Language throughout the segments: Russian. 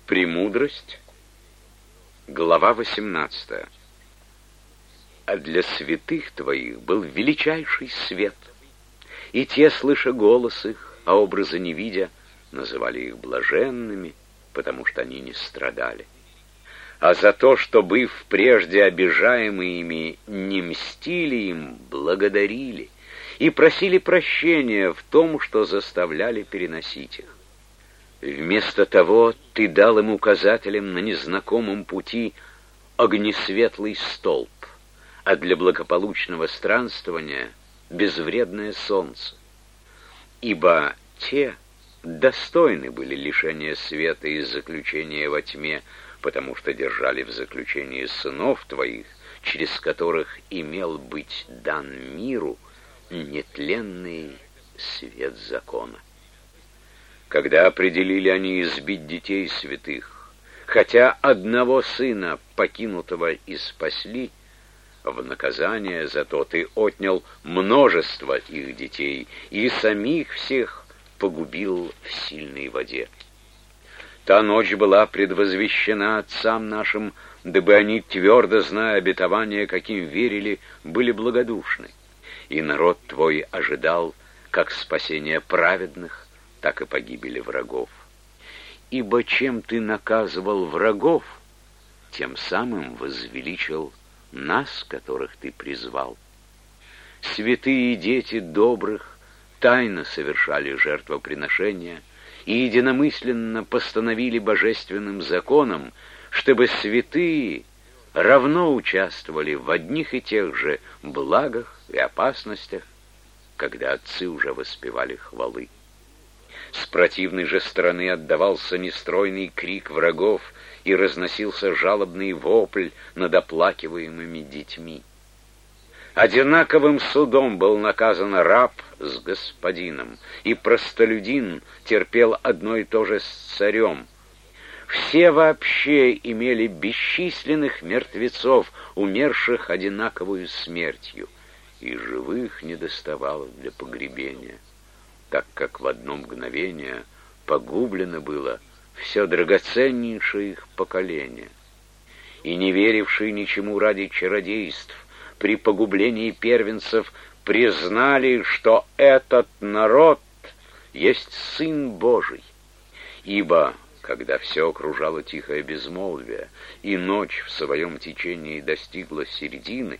Премудрость, глава 18. А для святых твоих был величайший свет, и те, слыша голос их, а образа не видя, называли их блаженными, потому что они не страдали. А за то, что, быв прежде обижаемы ими, не мстили им, благодарили и просили прощения в том, что заставляли переносить их. Вместо того ты дал им указателем на незнакомом пути огнесветлый столб, а для благополучного странствования безвредное солнце. Ибо те достойны были лишения света и заключения во тьме, потому что держали в заключении сынов твоих, через которых имел быть дан миру нетленный свет закона. Когда определили они избить детей святых, хотя одного сына, покинутого, и спасли, в наказание за то ты отнял множество их детей и самих всех погубил в сильной воде. Та ночь была предвозвещена отцам нашим, дабы они, твердо зная обетование, каким верили, были благодушны. И народ твой ожидал как спасения праведных, так и погибели врагов. Ибо чем ты наказывал врагов, тем самым возвеличил нас, которых ты призвал. Святые дети добрых тайно совершали жертвоприношения и единомысленно постановили божественным законом, чтобы святые равно участвовали в одних и тех же благах и опасностях, когда отцы уже воспевали хвалы. С противной же стороны отдавался нестройный крик врагов и разносился жалобный вопль над оплакиваемыми детьми. Одинаковым судом был наказан раб с господином, и простолюдин терпел одно и то же с царем. Все вообще имели бесчисленных мертвецов, умерших одинаковую смертью, и живых недоставало для погребения, так как в одно мгновение погублено было все драгоценнейшее их поколение. И не верившие ничему ради чародейств, при погублении первенцев признали, что этот народ есть Сын Божий. Ибо, когда все окружало тихое безмолвие, и ночь в своем течении достигла середины,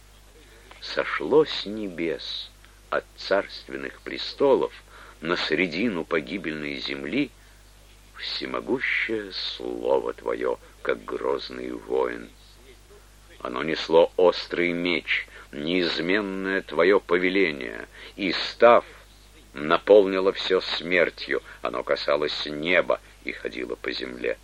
сошло с небес от царственных престолов на средину погибельной земли всемогущее слово Твое, как грозный воин. Оно несло острый меч, неизменное Твое повеление, и, став, наполнило все смертью. Оно касалось неба и ходило по земле.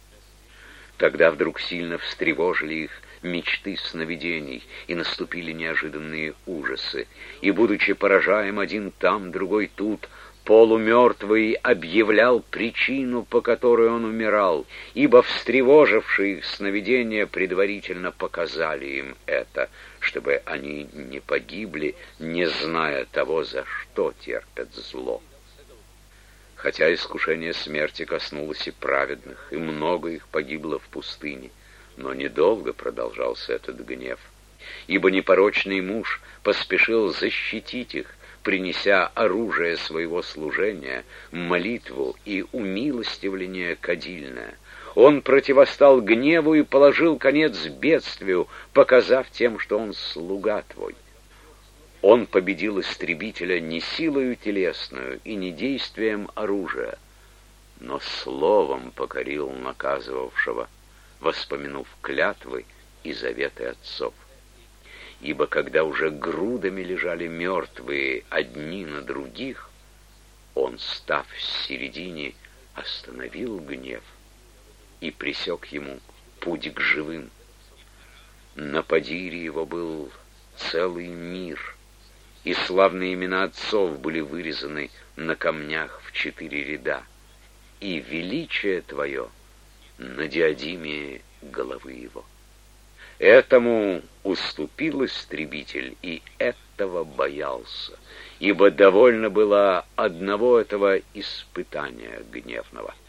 Тогда вдруг сильно встревожили их мечты сновидений, и наступили неожиданные ужасы. И, будучи поражаем один там, другой тут, полумертвый объявлял причину, по которой он умирал, ибо встревожившие их сновидения предварительно показали им это, чтобы они не погибли, не зная того, за что терпят зло. Хотя искушение смерти коснулось и праведных, и много их погибло в пустыне, но недолго продолжался этот гнев, ибо непорочный муж поспешил защитить их, принеся оружие своего служения, молитву и умилостивление кадильное. Он противостал гневу и положил конец бедствию, показав тем, что он слуга твой. Он победил истребителя не силою телесную и не действием оружия, но словом покорил наказывавшего, воспомянув клятвы и заветы отцов. Ибо когда уже грудами лежали мертвые одни на других, он, став в середине, остановил гнев и пресек ему путь к живым. На подире его был целый мир, и славные имена отцов были вырезаны на камнях в 4 ряда, и величие Твое на диадиме головы его. Этому уступил истребитель, и этого боялся, ибо довольно было одного этого испытания гневного.